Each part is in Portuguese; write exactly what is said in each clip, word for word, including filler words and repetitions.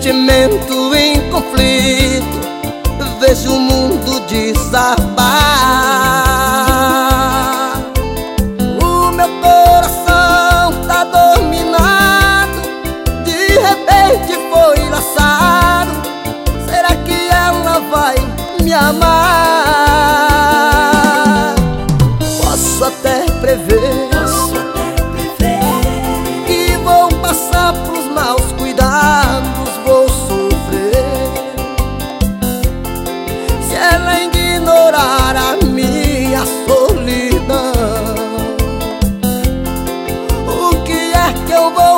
sentimento em conflito, vejo o mundo desabar. O meu coração tá dominado, de repente foi laçado. Será que ela vai me amar? Posso até prever, Posso até prever que vou passar pros maus cuidados, vou sofrer. Se ela ignorar a minha solidão, o que é que eu vou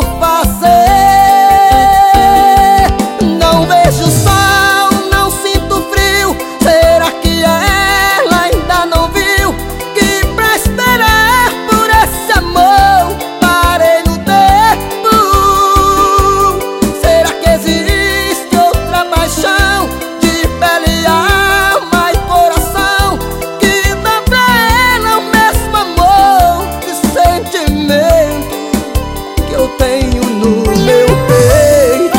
fazer? Não vejo sol, não sinto frio. Será que ela ainda não viu que pra esperar por esse amor parei no tempo? Será que existe outra paixão de pele, alma e coração que dá pra ela o mesmo amor e sentimento que eu tenho no meu peito?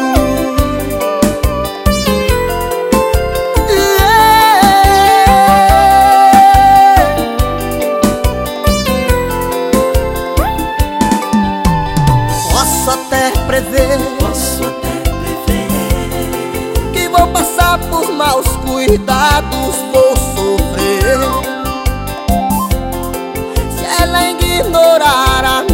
Posso até prever Posso até prever que vou passar por maus cuidados, vou sofrer. Se ela ignorar a